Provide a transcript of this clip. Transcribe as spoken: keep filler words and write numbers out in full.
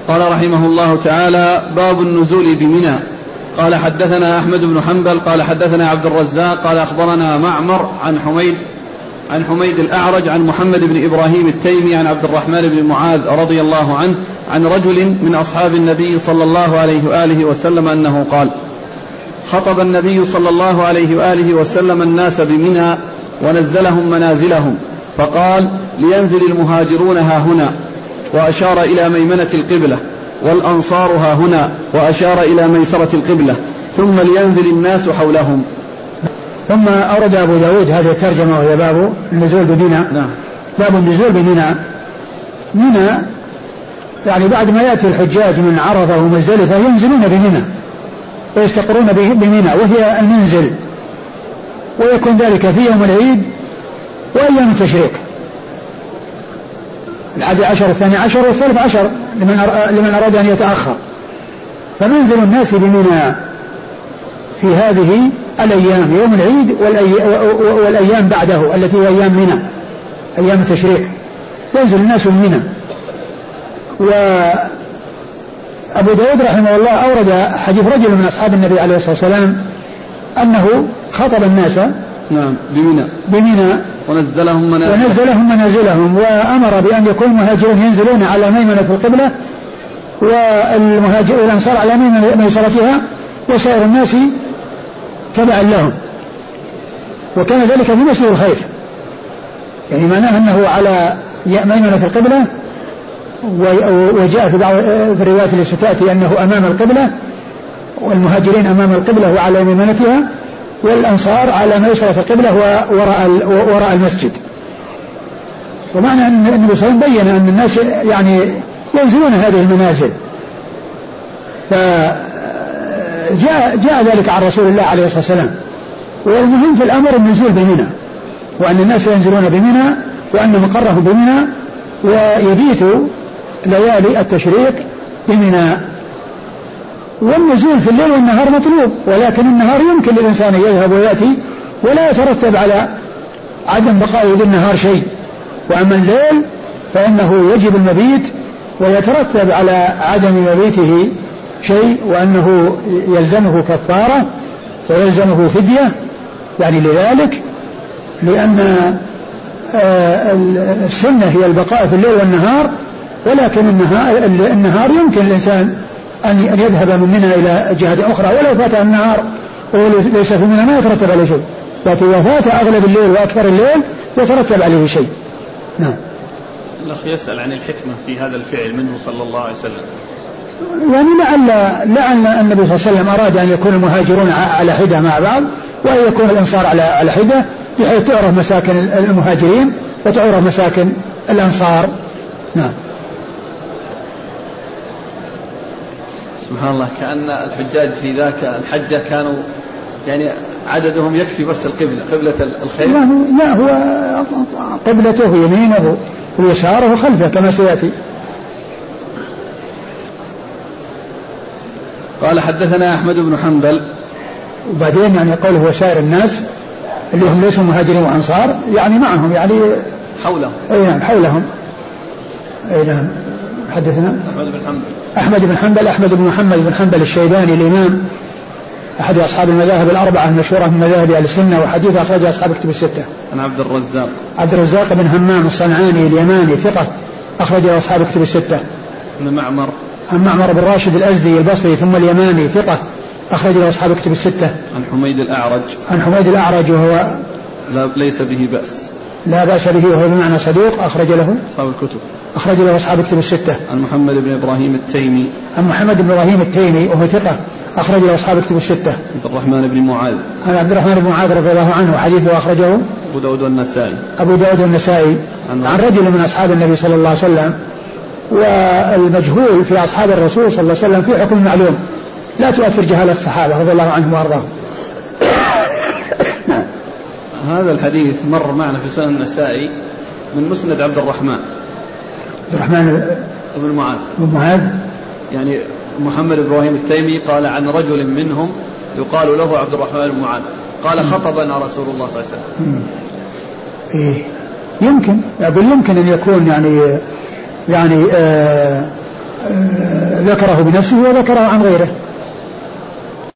قال رحمه الله تعالى: باب النزول بمنى. قال حدثنا أحمد بن حنبل قال حدثنا عبد الرزاق قال أخبرنا معمر عن حميد عن حميد الأعرج عن محمد بن إبراهيم التيمي عن عبد الرحمن بن معاذ رضي الله عنه عن رجل من أصحاب النبي صلى الله عليه وآله وسلم أنه قال: خطب النبي صلى الله عليه وآله وسلم الناس بمنى ونزلهم منازلهم، فقال: لينزل المهاجرون ها هنا، وأشار إلى ميمنة القبلة، والأنصار ها هنا، وأشار إلى ميسرة القبلة، ثم لينزل الناس حولهم. ثم أورد أبو داود هذه الترجمة وهي باب النزول بمنى. نعم. باب النزول بمنى. منى يعني بعد ما يأتي الحجاج من عرفة ومزدلفة ينزلون بمنى ويستقرون بمنى وهي المنزل، ويكون ذلك في يوم العيد وأيام التشريق، الحادي عشر والثاني عشر والثالث عشر لمن أراد أن يتأخر. فمنزل الناس بمنى في هذه الأيام يوم العيد والأيام بعده التي هي أيام منى أيام التشريق، ينزل الناس بمنى. وأبو داود رحمه الله أورد حديث رجل من أصحاب النبي عليه الصلاة والسلام أنه خطب الناس نعم بمنى بمنى ونزلهم منازلهم, ونزلهم منازلهم وأمر بأن يكون المهاجرون ينزلون على ميمنة القبلة والمهاجر والأنصار على ميسرتها وسائر الناس تبعا لهم. وكان ذلك في مسجد الخير، يعني معناه أنه على ميمنة القبلة، وجاء في بعض الروايات التي ستأتي أنه أمام القبلة والمهاجرين أمام القبلة وعلى ميمنتها، والأنصار على ميسرة القبلة وراء وراء المسجد. ومعنى أن النبي صلى الله عليه وسلم بين أن الناس يعني ينزلون هذه المنازل، فجاء جاء ذلك عن رسول الله عليه الصلاة والسلام. والمهم في الأمر النزول بمنى، وأن الناس ينزلون بمنى، وأن مقرهم بمنى، ويبيتوا ليالي التشريق بمنى. والنزول في الليل والنهار مطلوب، ولكن النهار يمكن للإنسان يذهب ويأتي ولا يترتب على عدم بقائه بالنهار شيء. وأما الليل فإنه يجب المبيت ويترتب على عدم مبيته شيء، وأنه يلزمه كفارة ويلزمه فدية يعني لذلك، لأن السنة هي البقاء في الليل والنهار، ولكن النهار, النهار يمكن الإنسان أن يذهب من منى إلى جهة أخرى ولو فات النهار وليس في منى ما يترتب عليه شيء، لكن إذا فات أغلب الليل وأكثر الليل يترتب عليه شيء. نعم. الأخ يسأل عن الحكمة في هذا الفعل منه صلى الله عليه وسلم. يعني لعل لعل النبي صلى الله عليه وسلم أراد أن يكون المهاجرون على حدة مع بعض، وأن يكون الأنصار على على حدة، بحيث تعرف مساكن المهاجرين وتعرف مساكن الأنصار. نعم. سبحان الله، كأن الحجاج في ذاك الحجة كانوا يعني عددهم يكفي بس القبلة قبلة الخير. لا، هو قبلته يمينه ويساره خلفه كما سيأتي. قال حدثنا أحمد بن حنبل. وبعدين يعني قوله وسائر الناس اللي هم ليسوا مهاجرين وأنصار يعني معهم يعني حولهم. أي نعم حولهم. أي نعم. حدثنا أحمد بن حنبل. أحمد بن حنبل أحمد بن محمد بن حنبل الشيباني الإمام أحد أصحاب المذاهب الأربعة المشهورة من مذاهب أهل السنة، وحديث أخرج أصحاب كتب الستة. عن عبد الرزاق. عبد الرزاق بن همام الصنعاني اليماني ثقة أخرج أصحاب كتب الستة. عن معمر. عن معمر بن راشد الأزدي البصري ثم اليماني ثقة أخرج أصحاب كتب الستة. عن حميد الأعرج. عن حميد الأعرج وهو لا ليس به بأس. لا بأس به وهو بمعنى صدوق أخرج له أصحاب الكتب. أخرج له أصحاب كتب الستة. عن محمد بن إبراهيم التيمي. عن محمد بن إبراهيم التيمي وهو ثقة أخرج له أصحاب كتب الستة. عبد الرحمن بن معاذ. عن عبد الرحمن بن معاذ رضي الله عنه وحديثه أخرجه أبو داود والنسائي. أبو داود والنسائي. عن, عن رجل من أصحاب النبي صلى الله عليه وسلم. والمجهول في أصحاب الرسول صلى الله عليه وسلم في حكم معلوم لا تؤثر جهالة الصحابة رضي الله عنهم وأرضاهم. نعم. هذا الحديث مر معنا في سنن النسائي من مسند عبد الرحمن عبد الرحمن بن معاذ بن معاذ يعني محمد بن إبراهيم التيمي قال عن رجل منهم يقال له عبد الرحمن بن معاذ قال خطبنا رسول الله صلى الله عليه وسلم. إيه يمكن أقول يمكن أن يكون يعني يعني آآ آآ ذكره بنفسه وذكره عن غيره.